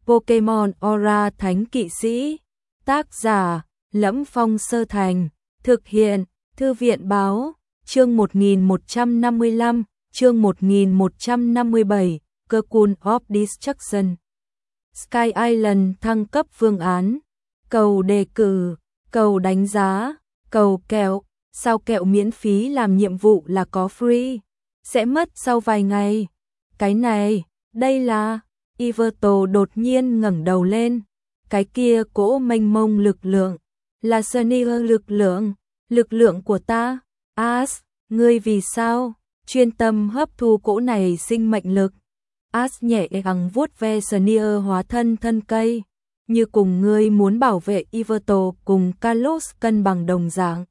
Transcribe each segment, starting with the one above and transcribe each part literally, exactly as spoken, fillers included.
Pokemon Aura Thánh Kỵ Sĩ. Tác giả: Lẫm Phong Sơ Thành. Thực hiện: Thư viện Báo. Chương một nghìn một trăm năm mươi lăm, chương một nghìn một trăm năm mươi bảy, Cocoon of Destruction. Sky Island thăng cấp phương án. Cầu đề cử, cầu đánh giá, cầu kẹo. Sao kẹo miễn phí làm nhiệm vụ là có free? Sẽ mất sau vài ngày. Cái này, đây là... Yveltal đột nhiên ngẩng đầu lên. Cái kia cỗ mênh mông lực lượng. Là Sneer lực lượng. Lực lượng của ta. Ash, ngươi vì sao? Chuyên tâm hấp thu cỗ này sinh mệnh lực. Ash nhẹ gắng vuốt ve Sneer hóa thân thân cây. Như cùng ngươi muốn bảo vệ Yveltal cùng Kalos cân bằng đồng dạng.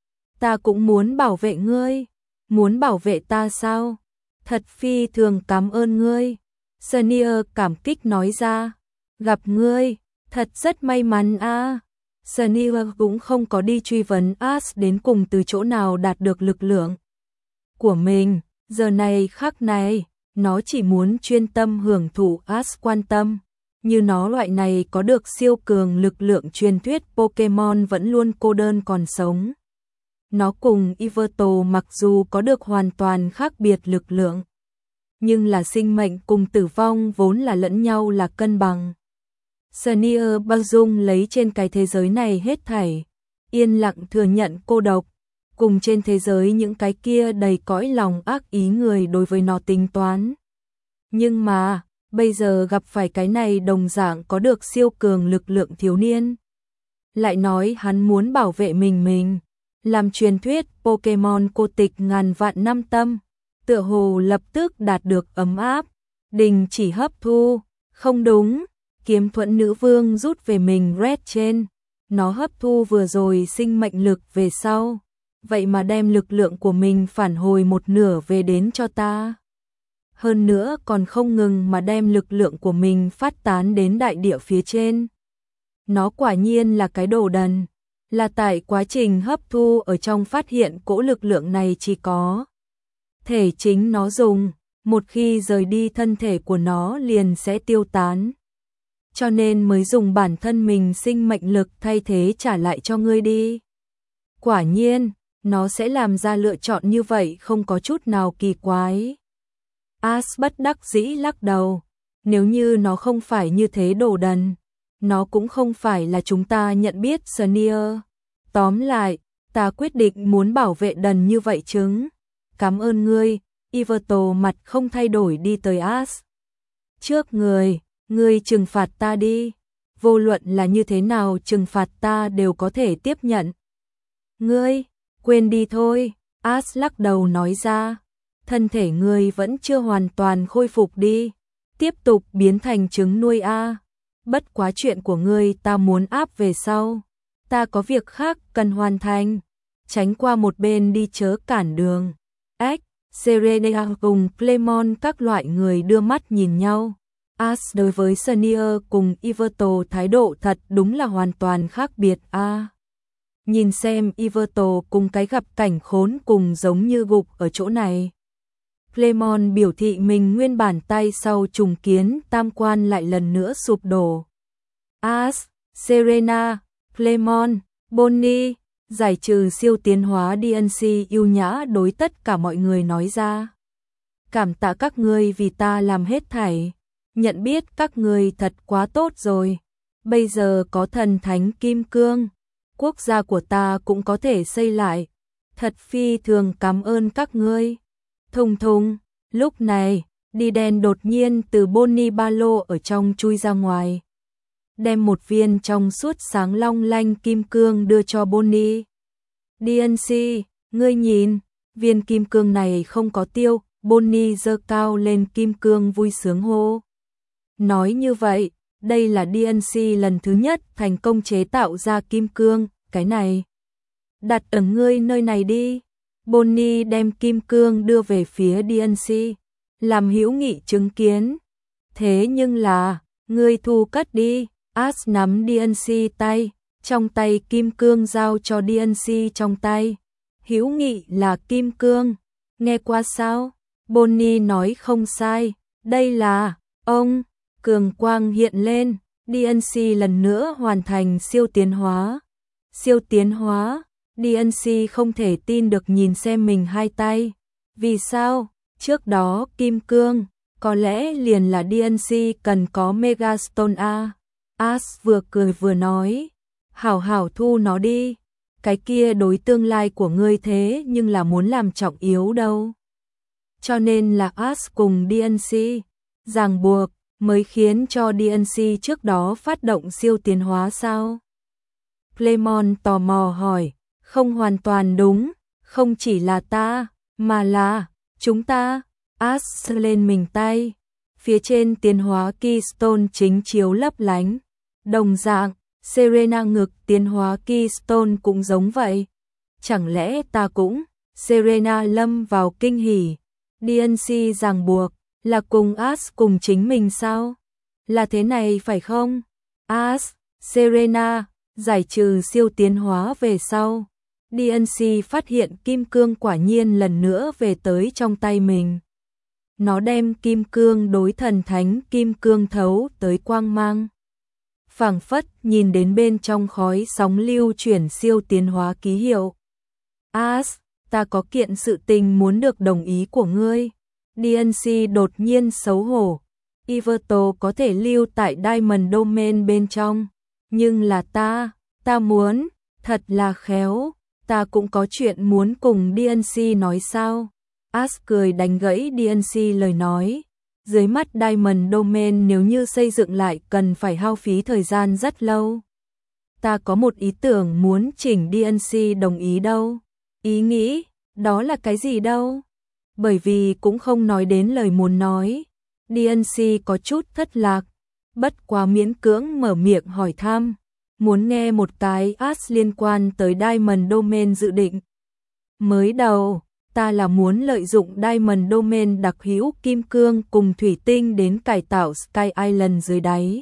Ta cũng muốn bảo vệ ngươi. Muốn bảo vệ ta sao? Thật phi thường cảm ơn ngươi. Sneer cảm kích nói ra. Gặp ngươi, thật rất may mắn a. À. Sneer cũng không có đi truy vấn Ash đến cùng từ chỗ nào đạt được lực lượng của mình. Giờ này khắc này, nó chỉ muốn chuyên tâm hưởng thụ Ash quan tâm. Như nó loại này có được siêu cường lực lượng truyền thuyết Pokemon vẫn luôn cô đơn còn sống. Nó cùng Yveltal mặc dù có được hoàn toàn khác biệt lực lượng, nhưng là sinh mệnh cùng tử vong vốn là lẫn nhau là cân bằng. Sneer bao dung lấy trên cái thế giới này hết thảy, yên lặng thừa nhận cô độc, cùng trên thế giới những cái kia đầy cõi lòng ác ý người đối với nó tính toán. Nhưng mà, bây giờ gặp phải cái này đồng dạng có được siêu cường lực lượng thiếu niên. Lại nói hắn muốn bảo vệ mình mình, làm truyền thuyết Pokemon cô tịch ngàn vạn năm tâm. Tựa hồ lập tức đạt được ấm áp, đình chỉ hấp thu, không đúng, kiếm thuẫn nữ vương rút về mình Red trên, nó hấp thu vừa rồi sinh mệnh lực về sau, vậy mà đem lực lượng của mình phản hồi một nửa về đến cho ta. Hơn nữa còn không ngừng mà đem lực lượng của mình phát tán đến đại địa phía trên. Nó quả nhiên là cái đồ đần, là tại quá trình hấp thu ở trong phát hiện cỗ lực lượng này chỉ có thể chính nó dùng, một khi rời đi thân thể của nó liền sẽ tiêu tán. Cho nên mới dùng bản thân mình sinh mệnh lực thay thế trả lại cho ngươi đi. Quả nhiên, nó sẽ làm ra lựa chọn như vậy không có chút nào kỳ quái. Ash bất đắc dĩ lắc đầu, nếu như nó không phải như thế đồ đần, nó cũng không phải là chúng ta nhận biết Sneer. Tóm lại, ta quyết định muốn bảo vệ đần như vậy chứng. Cảm ơn ngươi. Yveltal mặt không thay đổi đi tới Ash trước người. Ngươi trừng phạt ta đi. Vô luận là như thế nào trừng phạt ta đều có thể tiếp nhận. Ngươi, quên đi thôi. Ash lắc đầu nói ra. Thân thể ngươi vẫn chưa hoàn toàn khôi phục đi. Tiếp tục biến thành trứng nuôi a. Bất quá chuyện của ngươi ta muốn áp về sau. Ta có việc khác cần hoàn thành. Tránh qua một bên đi chớ cản đường. Ếch, Serena cùng Clemon các loại người đưa mắt nhìn nhau. Ash đối với Sneer cùng Yveltal thái độ thật đúng là hoàn toàn khác biệt a. À, nhìn xem Yveltal cùng cái gặp cảnh khốn cùng giống như gục ở chỗ này. Clemon biểu thị mình nguyên bản tay sau trùng kiến tam quan lại lần nữa sụp đổ. Ash, Serena, Clemon, Bonnie, giải trừ siêu tiến hóa đê en xê yêu nhã đối tất cả mọi người nói ra. Cảm tạ các ngươi vì ta làm hết thảy. Nhận biết các ngươi thật quá tốt rồi. Bây giờ có thần thánh kim cương. Quốc gia của ta cũng có thể xây lại. Thật phi thường cảm ơn các ngươi. Thùng thùng, lúc này, đi đen đột nhiên từ Bonnie ba lô ở trong chui ra ngoài. Đem một viên trong suốt sáng long lanh kim cương đưa cho Bonnie. đê en xê, ngươi nhìn, viên kim cương này không có tiêu. Bonnie giơ cao lên kim cương vui sướng hô. Nói như vậy, đây là đê en xê lần thứ nhất thành công chế tạo ra kim cương, cái này. Đặt ở ngươi nơi này đi. Bonnie đem kim cương đưa về phía đê en xê, làm hữu nghị chứng kiến. Thế nhưng là, ngươi thu cất đi. Ash nắm đê en xê tay, trong tay kim cương giao cho đê en xê trong tay. Hữu nghị là kim cương, nghe qua sao? Bonnie nói không sai, đây là, ông, Cường quang hiện lên, đê en xê lần nữa hoàn thành siêu tiến hóa. Siêu tiến hóa, đê en xê không thể tin được nhìn xem mình hai tay. Vì sao? Trước đó kim cương, có lẽ liền là đê en xê cần có Megastone a. Ash vừa cười vừa nói, hảo hảo thu nó đi, cái kia đối tương lai của ngươi thế nhưng là muốn làm trọng yếu đâu. Cho nên là Ash cùng đê en xê ràng buộc mới khiến cho đê en xê trước đó phát động siêu tiến hóa sao? Clemon tò mò hỏi, không hoàn toàn đúng, không chỉ là ta, mà là chúng ta. Ash lên mình tay, phía trên tiến hóa Keystone chính chiếu lấp lánh. Đồng dạng, Serena ngực tiến hóa Keystone cũng giống vậy. Chẳng lẽ ta cũng? Serena lâm vào kinh hỉ. đê en xê ràng buộc là cùng Ash cùng chính mình sao? Là thế này phải không? Ash, Serena, giải trừ siêu tiến hóa về sau. đê en xê phát hiện kim cương quả nhiên lần nữa về tới trong tay mình. Nó đem kim cương đối thần thánh kim cương thấu tới quang mang. Phảng phất nhìn đến bên trong khói sóng lưu chuyển siêu tiến hóa ký hiệu. Ash, ta có kiện sự tình muốn được đồng ý của ngươi. đê en xê đột nhiên xấu hổ. Iverto có thể lưu tại Diamond Domain bên trong. Nhưng là ta, ta muốn, thật là khéo, ta cũng có chuyện muốn cùng đê en xê nói sao. Ash cười đánh gãy đê en xê lời nói. Dưới mắt Diamond Domain nếu như xây dựng lại cần phải hao phí thời gian rất lâu. Ta có một ý tưởng muốn chỉnh đê en xê đồng ý đâu. Ý nghĩ, đó là cái gì đâu? Bởi vì cũng không nói đến lời muốn nói. đê en xê có chút thất lạc, bất quá miễn cưỡng mở miệng hỏi thăm. Muốn nghe một cái Ash liên quan tới Diamond Domain dự định. Mới đầu, ta là muốn lợi dụng Diamond Domain đặc hữu kim cương cùng thủy tinh đến cải tạo Sky Island dưới đáy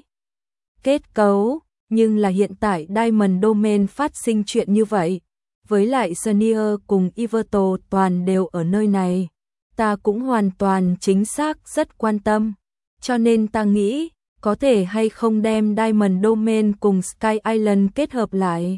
kết cấu, nhưng là hiện tại Diamond Domain phát sinh chuyện như vậy, với lại Senior cùng Iverto toàn đều ở nơi này, ta cũng hoàn toàn chính xác rất quan tâm, cho nên ta nghĩ, có thể hay không đem Diamond Domain cùng Sky Island kết hợp lại.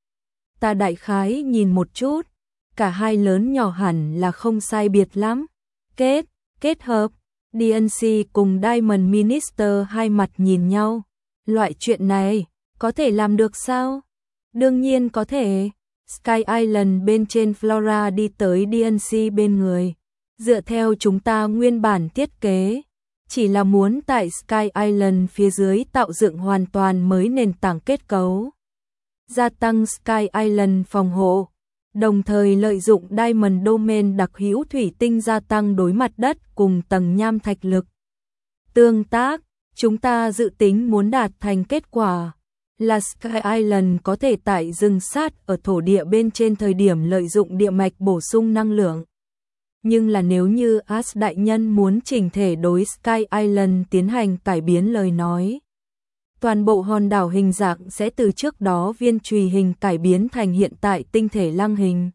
Ta đại khái nhìn một chút, cả hai lớn nhỏ hẳn là không sai biệt lắm. Kết, kết hợp, đê en xê cùng Diamond Minister hai mặt nhìn nhau. Loại chuyện này, có thể làm được sao? Đương nhiên có thể. Sky Island bên trên Flora đi tới đê en xê bên người. Dựa theo chúng ta nguyên bản thiết kế, chỉ là muốn tại Sky Island phía dưới tạo dựng hoàn toàn mới nền tảng kết cấu. Gia tăng Sky Island phòng hộ. Đồng thời lợi dụng Diamond Domain đặc hữu thủy tinh gia tăng đối mặt đất cùng tầng nham thạch lực. Tương tác, chúng ta dự tính muốn đạt thành kết quả là Sky Island có thể tại rừng sát ở thổ địa bên trên thời điểm lợi dụng địa mạch bổ sung năng lượng. Nhưng là nếu như Ash đại nhân muốn chỉnh thể đối Sky Island tiến hành cải biến lời nói, toàn bộ hòn đảo hình dạng sẽ từ trước đó viên chùy hình cải biến thành hiện tại tinh thể lăng hình.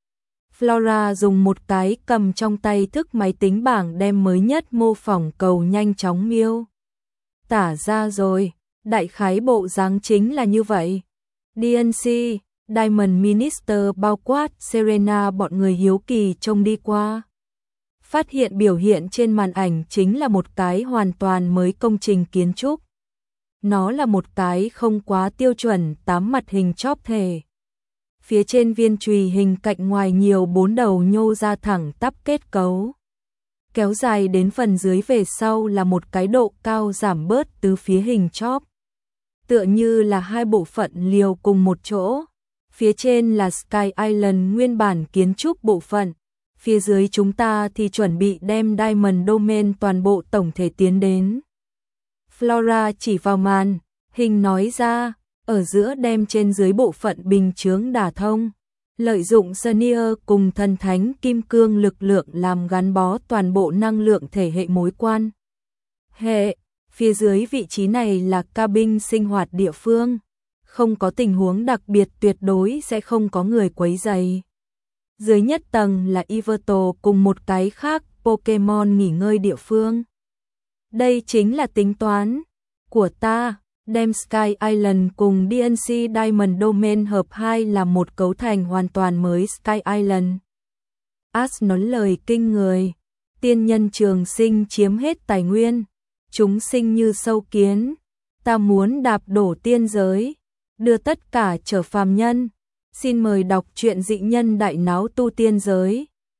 Flora dùng một cái cầm trong tay thức máy tính bảng đem mới nhất mô phỏng cầu nhanh chóng miêu tả ra rồi, đại khái bộ dáng chính là như vậy. đê en xê, Diamond Minister bao quát Serena bọn người hiếu kỳ trông đi qua. Phát hiện biểu hiện trên màn ảnh chính là một cái hoàn toàn mới công trình kiến trúc. Nó là một cái không quá tiêu chuẩn tám mặt hình chóp thể. Phía trên viên chùy hình cạnh ngoài nhiều bốn đầu nhô ra thẳng tắp kết cấu. Kéo dài đến phần dưới về sau là một cái độ cao giảm bớt từ phía hình chóp. Tựa như là hai bộ phận liều cùng một chỗ. Phía trên là Sky Island nguyên bản kiến trúc bộ phận. Phía dưới chúng ta thì chuẩn bị đem Diamond Domain toàn bộ tổng thể tiến đến. Flora chỉ vào màn, hình nói ra, ở giữa đem trên dưới bộ phận bình chướng đả thông, lợi dụng Senior cùng thần thánh kim cương lực lượng làm gắn bó toàn bộ năng lượng thể hệ mối quan. Hệ, phía dưới vị trí này là cabin sinh hoạt địa phương, không có tình huống đặc biệt tuyệt đối sẽ không có người quấy rầy. Dưới nhất tầng là Iverto cùng một cái khác Pokemon nghỉ ngơi địa phương. Đây chính là tính toán, của ta, đem Sky Island cùng đê en xê Diamond Domain hợp hai là một cấu thành hoàn toàn mới Sky Island. As nói lời kinh người, tiên nhân trường sinh chiếm hết tài nguyên, chúng sinh như sâu kiến, ta muốn đạp đổ tiên giới, đưa tất cả trở phàm nhân. Xin mời đọc truyện Dị Nhân Đại Náo Tu Tiên Giới.